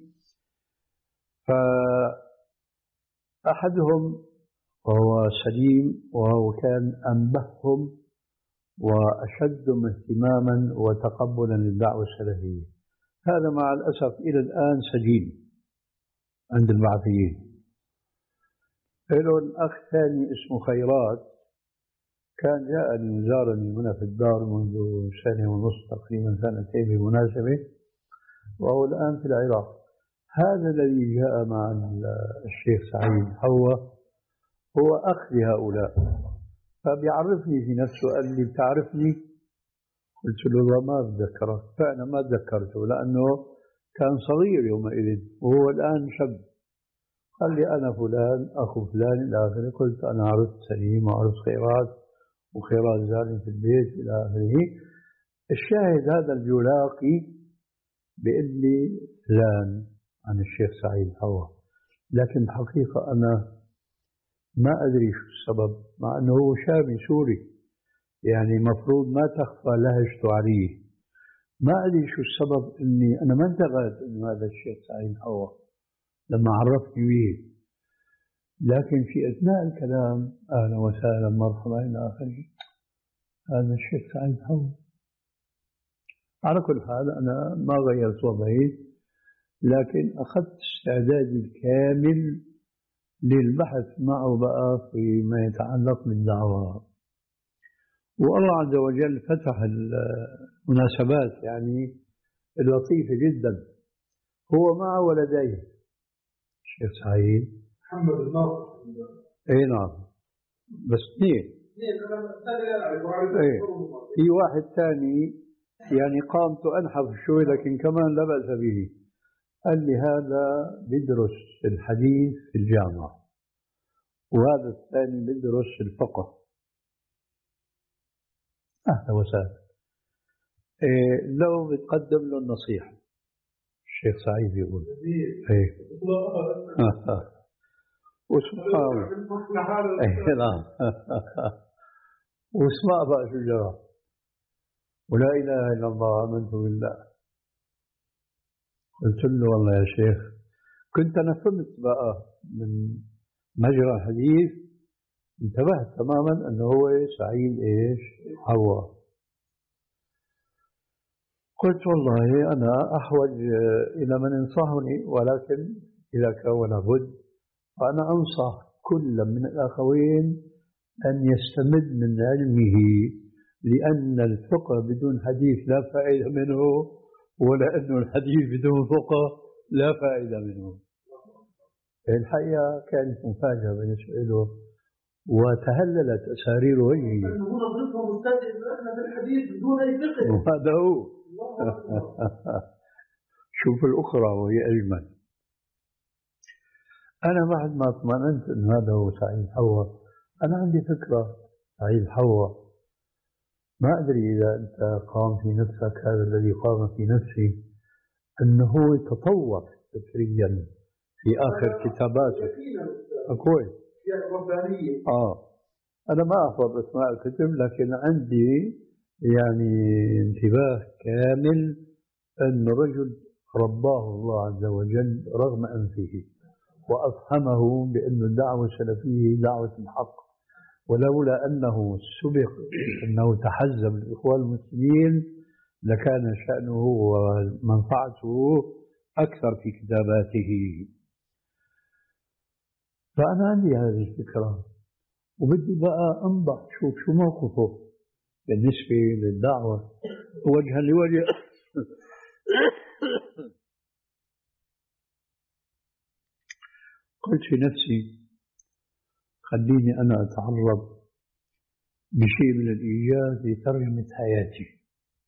فأحدهم وهو سليم وهو كان أنبههم وأشدهم اهتماما وتقبلا للدعوة السلفية، هذا مع الأسف إلى الآن سجين عند البعثيين. لهم أخ ثاني اسمه خيرات، كان جاءني وزارني هنا في الدار منذ سنة ونصف تقريبا سنتين بمناسبة، وهو الآن في العراق. هذا الذي جاء مع الشيخ سعيد هو هو أخ لهؤلاء، فبيعرفني في نفسه، قال لي بتعرفني؟ قلت له ما بتذكرك. فأنا ما تذكرته لأنه كان صغير يومئذ وهو الآن شاب. قال لي أنا فلان أخو فلان إلى آخره. قلت أنا عرفت سليم وعرفت خيرات، وخيرات زارني في البيت إلى آخره. الشاهد هذا الجولاقي بيقول لي فلان عن الشيخ سعيد هوا، لكن الحقيقة أنا ما أدري شو السبب، مع أنه هو شامي سوري، يعني مفروض ما تخفى لهجته عليه. ما أدري شو السبب أني أنا ما انتبهت أنه هذا الشيخ سعيد هوا لما عرفتني به، لكن في أثناء الكلام أهلا وسهلا مرحبا إلى آخره، هذا الشيخ سعيد هوا. على كل حال أنا ما غيرت وضعي، لكن أخذت استعدادي الكامل للبحث معه بقى فيما يتعلق بالدعوة. والله عز وجل فتح المناسبات يعني اللطيفة جدا. هو مع ولديه الشيخ سعيد محمد الناصر. اي نعم، بس اثنين. ايه في واحد ثاني يعني قامته انحف شوي لكن كمان لا بأس به. قال لي هذا بدرس الحديث في الجامعة، وهذا الثاني بدرس الفقه. أهلا وسهلا. إيه لو بتقدم له النصيحة الشيخ سعيد يقول ايه وسبحان الله. ايه نعم. واسمع بقى شو جرى. ولا إله إلا الله آمنت بالله. قلت له والله يا شيخ، كنت أنا فهمت بقى من مجرى الحديث، انتبهت تماما أنه هو سعيد إيش هوا. قلت والله أنا أحوج إلى من ينصحني، ولكن إذا كان لابد فأنا أنصح كل من الأخوين أن يستمد من علمه، لأن الفقه بدون حديث لا فائدة منه، ولا أنه الحديث بدون فقه لا فائدة منه. الحقيقة كانت مفاجأة بالنسبة له وتهللت أسارير وجهه. وهذا هو. شوف الأخرى وهي أجمل. أنا بعد ما اطمئنت أن هذا هو سعيد حوا، أنا عندي فكرة. سعيد حوا ما أدري إذا أنت قام في نفسك هذا الذي قام في نفسي، أنه تطور فكريا في آخر كتاباته. كويس. آه أنا ما أحفظ أسماء الكتب، لكن عندي يعني انتباه كامل أن رجل رباه الله عز وجل رغم أنفه، وأفهمه بأن الدعوة السلفية دعوة الحق، ولولا أنه سبق أنه تحزب الإخوان المسلمين لكان شأنه ومنفعته أكثر في كتاباته. فأنا عندي هذه الفكرة، وبدي بقى أنضح شوف شو موقفه بالنسبة للدعوة وجها لوجه. قلت في نفسي خليني أنا أتعرض بشيء من الإيجاز لترجمة حياتي.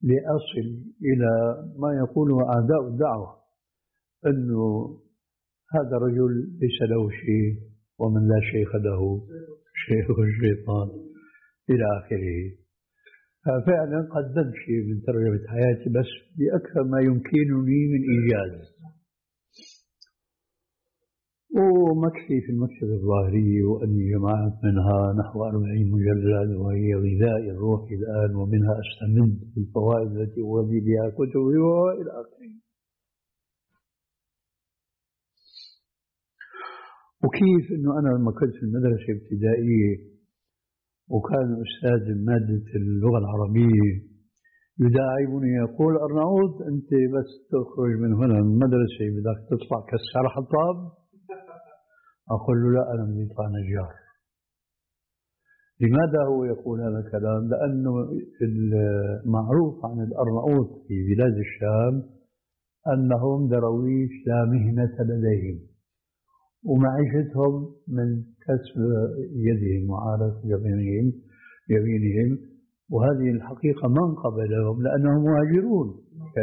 لأصل إلى ما يقوله أعداء الدعوة، أنه هذا الرجل ليس له شيء، ومن لا شيخ له شيخ الشيطان إلى آخره. ففعلا قدمت شيء من ترجمة حياتي بس بأكثر ما يمكنني من إيجاز. ومكتبي في المكتبة الظاهري وأني جمعت منها نحو أربعين مجلد، وهي غذاء الروح الآن، ومنها أستمد بالفوائد التي أوذي بها كتبي وإلى آخره. وكيف أنه أنا لما كنت في المدرسة الابتدائية وكان أستاذ مادة اللغة العربية يداعبني يقول: أرناؤوط أنت بس تخرج من هنا من المدرسة بدك تطلع كسر حطاب. أقول له: لا، أنا بدي أطلع نجار. لماذا هو يقول هذا الكلام؟ لأنه المعروف عن الأرناؤوط في بلاد الشام أنهم درويش لا مهنة لديهم، ومعيشتهم من كسب يدهم وعارف جبينهم يمينهم، وهذه الحقيقة منقبة لهم لأنهم مهاجرون.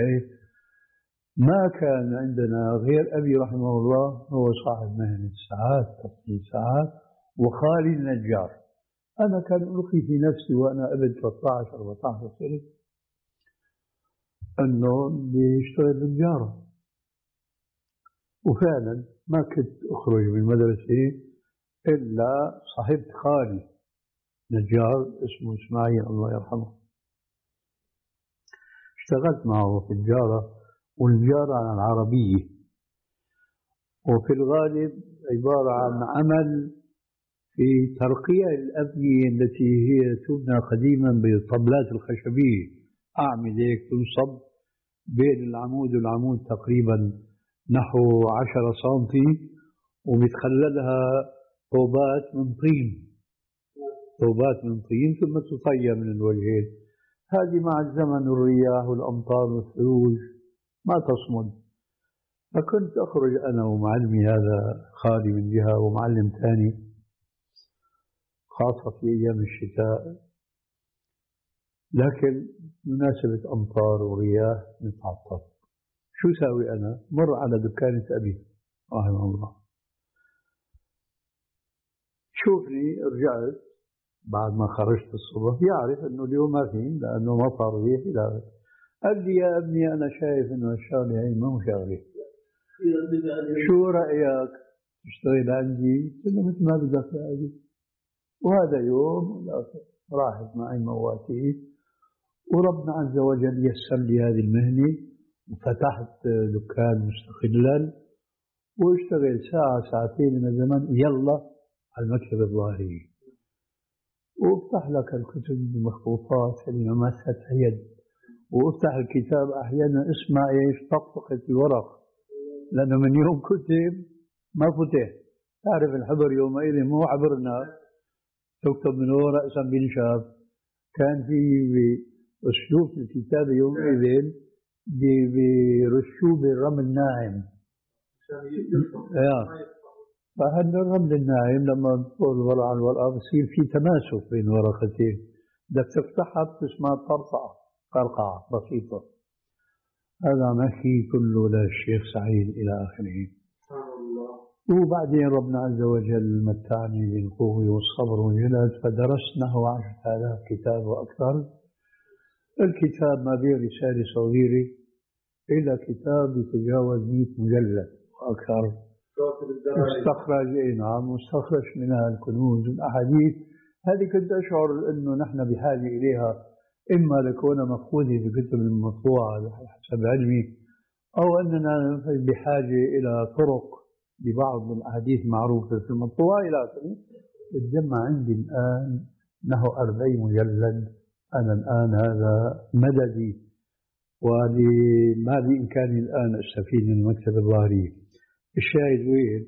ما كان عندنا غير أبي رحمه الله، هو صاحب مهنة الساعات تصنيع ساعات، وخالي النجار. أنا كان ألقي في نفسي وأنا ابن ثلاثة عشر أربعة عشر سنة أنه بيشتغل بالنجارة، وفعلا ما كنت أخرج من المدرسة إلا صاحبت خالي نجار اسمه إسماعيل الله يرحمه، اشتغلت معه في الجارة، والجارة عن العربية، وفي الغالب عبارة عن عمل في ترقية الأبنية التي هي تبنى قديما بالطبلات الخشبية، أعمدة تنصب بين العمود والعمود تقريبا نحو عشرة سنتي، ومتخللها طوبات من طين طوبات من طين ثم تطير من الوجهين. هذه مع الزمن والرياح والأمطار والثلوج ما تصمد. فكنت أخرج أنا ومعلمي هذا خالي من جهة ومعلم ثاني، خاصة في أيام الشتاء، لكن مناسبة أمطار ورياح نتعطل. شو ساوي أنا؟ مر على دكانة أبي رحمه الله، شوفني رجعت بعد ما خرجت الصبح، يعرف أنه اليوم ما فيه لأنه مطر ريح إلى آخره. قال لي: يا ابني أنا شايف أنه الشغلة هي ما هو شغلة، شو رأيك تشتغل عندي؟ قلت له: مثل ما بدك يا أبي. وهذا يوم راحت معي مواتي، وربنا عز وجل يسر لي هذه المهنة، وفتحت دكان مستقلا واشتغل ساعة ساعتين من الزمن يلا على المكتبة الظاهرية، وافتح لك الكتب المخطوطات اللي ممسكها يد، وافتح الكتاب أحيانا اسمع ايش طقطقة الورق، لأنه من يوم كتب ما فتح. تعرف الحبر يومئذ مو حبرنا تكتب من هو رأسا بنشاف، كان في أسلوب الكتابة يومئذ برشوب الرمل الناعم. فهذا الرمل الناعم لما تطول الورقة على الورقة بصير في تماسك بين ورقتين، بدك تفتحها بتسمع طرقعة قرقعة بسيطة. هذا نحكي كله للشيخ سعيد إلى آخره. وبعدين ربنا عز وجل متعني بالقوة والصبر والجلد، فدرست نحو عشرة آلاف كتاب وأكثر. الكتاب ما بين رسالة صغيرة إلى كتاب يتجاوز مئة مجلد وأكثر، مستخرج إيه نعم مستخرج منها الكنوز والأحاديث. هذه كنت أشعر أنه نحن بحاجة إليها، إما لكون مفقودة في كتب المطبوعة حسب علمي، أو أننا بحاجة إلى طرق لبعض الأحاديث معروفة في المطبوعة إلى آخره. تجمع عندي الآن نحو أربعين مجلد. أنا الآن هذا مددي، وما بإمكاني الآن أستفيد من المكتبة الظاهرية. الشاهد وين؟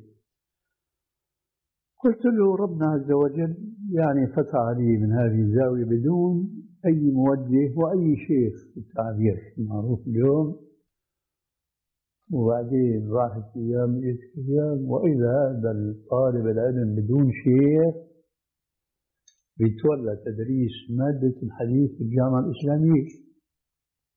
قلت له ربنا عز وجل يعني فتح علي من هذه الزاوية بدون أي موجه وأي شيخ في التعبير المعروف اليوم. وبعدين راحت أيام أيام وإذا هذا الطالب العلم بدون شيخ بيتولى تدريس مادة الحديث في الجامعة الإسلامية.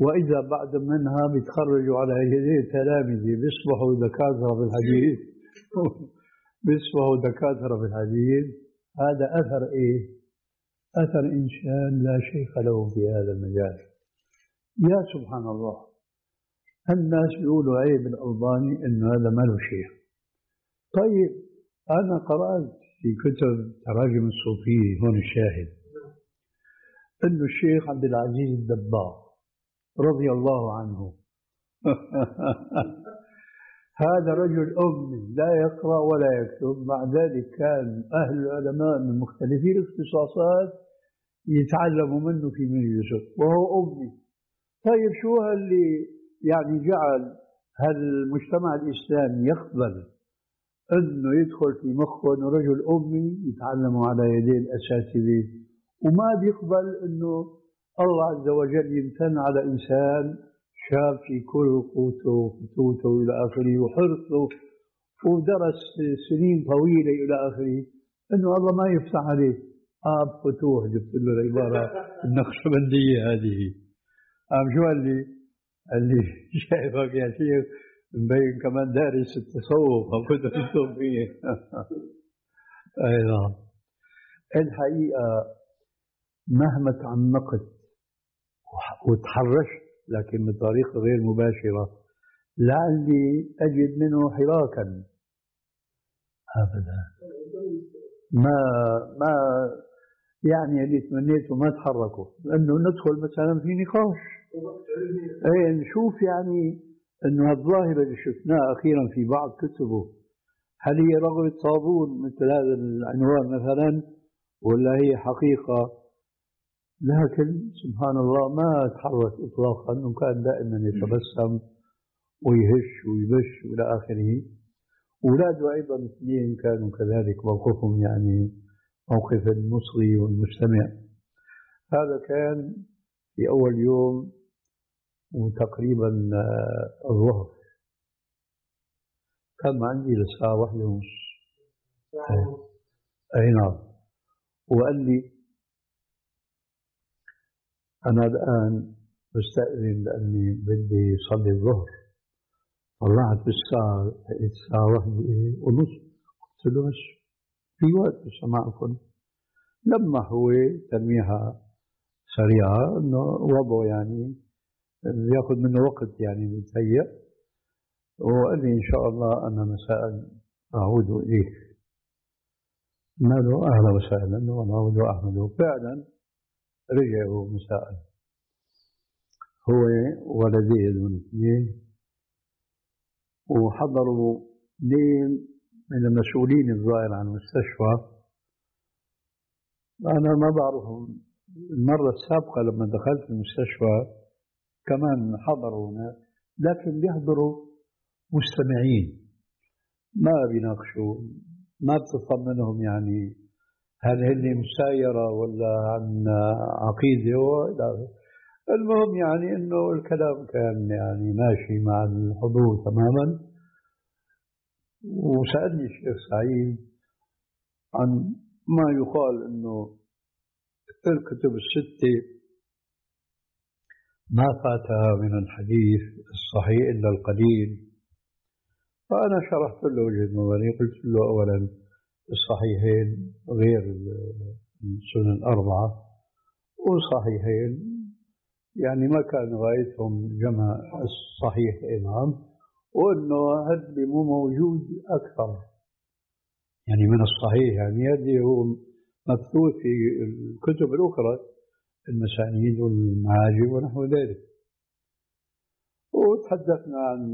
وإذا بعد منها بيتخرجوا على يدي تلامذة بيصبحوا دكاترة بالحديث بيصبحوا دكاترة بالحديث. هذا أثر إيه؟ أثر إنسان لا شيخ له في هذا المجال. يا سبحان الله، الناس بيقولوا عيب الألباني إنه هذا ما له شيخ. طيب أنا قرأت في كتب تراجم الصوفية هون الشاهد إنه الشيخ عبد العزيز الدباغ رضي الله عنه هذا رجل أمي لا يقرأ ولا يكتب، مع ذلك كان أهل العلماء من مختلفي الاختصاصات يتعلموا منه في مجلسه وهو أمي. طيب شو اللي يعني جعل هالمجتمع الإسلامي يقبل أنه يدخل في مخه أنه رجل أمي يتعلموا على يدي الأساتذة، وما بيقبل أنه الله عز وجل يمتن على إنسان شاب في كل قوته وفتوته إلى آخره وحرصه ودرس سنين طويلة إلى آخره، أنه الله ما يفتح عليه آب فتوح. جبت له العبارة النقشبندية هذه. أم شو اللي اللي شايفك يا شيخ مبين كمان دارس التصوف أو كتب الصوفية. أي نعم. الحقيقة مهما تعمقت وتحرشت لكن بطريقة غير مباشرة لعلي أجد منه حراكا. أبدا ما ما يعني اللي تمنيته ما تحركوا، لأنه ندخل مثلا في نقاش أي نشوف يعني أنه الظاهرة اللي شفناها أخيرا في بعض كتبه هل هي رغبة صابون مثل هذا العنوان مثلا ولا هي حقيقة. لكن سبحان الله ما تحرك إطلاقا، أنه كان دائما يتبسم ويهش ويبش إلى آخره. أولاده أيضا اثنين كانوا كذلك موقفهم يعني موقف المصغي والمستمع. هذا كان في أول يوم وتقريبا الظهر، كان عندي للساعة واحدة ونص. أي نعم. وقال لي أنا الآن بستأذن لأني بدي صلي الظهر. طلعت بالساعة لقيت الساعة واحدة ونص، قلت له بس في وقت بس معكم. لما هو تلميحة سريعة إنه وضعه يعني ياخذ منه وقت يعني متهيأ، وقال لي إن شاء الله أنا مساء أعود إليك. قلنا له أهلا وسهلا ونعود أحمد. فعلا رجعوا مساء هو ولديه الاثنين، وحضروا اثنين من المسؤولين الظاهر عن المستشفى. أنا ما بعرفهم. المرة السابقة لما دخلت المستشفى كمان حضروا هنا، لكن بيحضروا مستمعين ما بيناقشوا، ما بتطمنهم يعني هل هن مسايرة ولا عن عقيدة ولا. المهم يعني انه الكلام كان يعني ماشي مع الحضور تماما. وسألني الشيخ سعيد عن ما يقال انه الكتب الستة ما فاتها من الحديث الصحيح إلا القليل. فأنا شرحت له وجهة نظري، قلت له أولا الصحيحين غير السنن الأربعة، وصحيحين يعني ما كان غايتهم جمع الصحيح نعم، وأنه هذا مو موجود أكثر يعني من الصحيح، يعني هذا هو مكتوب في الكتب الأخرى المسانيد والمعاجم ونحو ذلك. وتحدثنا عن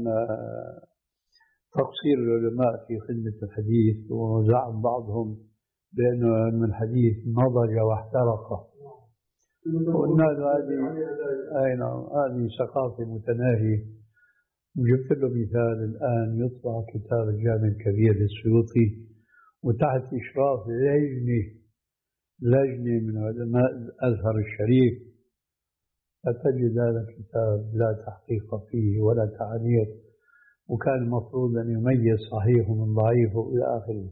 تقصير العلماء في خدمة الحديث، وزعم بعضهم بأنه علم الحديث نضج واحترق، وقلنا هذه أين هذه ثقافة متناهية. وجبت له مثال الآن يطبع كتاب الجامع الكبير للسيوطي وتحت إشراف لجنة لجنة من علماء الأزهر الشريف، فتجد هذا الكتاب لا تحقيق فيه ولا تعليق، وكان المفروض أن يميز صحيحه من ضعيفه إلى آخره.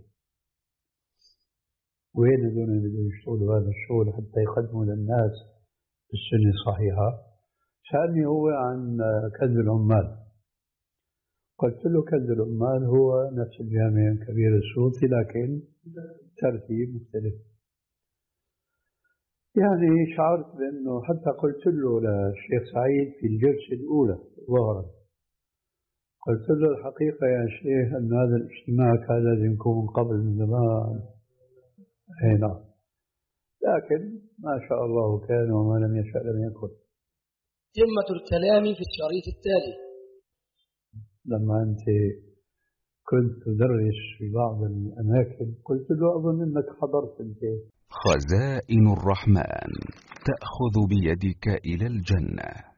وين هذول اللي يشتغلوا هذا الشغل حتى يقدموا للناس السنة الصحيحة؟ سألني هو عن كنز العمال، قلت له كنز العمال هو نفس الجامع الكبير الصوفي لكن ترتيب مختلف. يعني شعرت بأنه حتى قلت له للشيخ سعيد في الجلسة الأولى ظهرا، قلت له الحقيقة يا شيخ أن هذا الاجتماع كان لازم يكون قبل من زمان هنا، لكن ما شاء الله كان وما لم يشاء لم يكن. تمة الكلام في الشريط التالي. لما أنت كنت تدرس في بعض الأماكن قلت له أظن أنك حضرت أنت. خزائن الرحمن تأخذ بيدك إلى الجنة.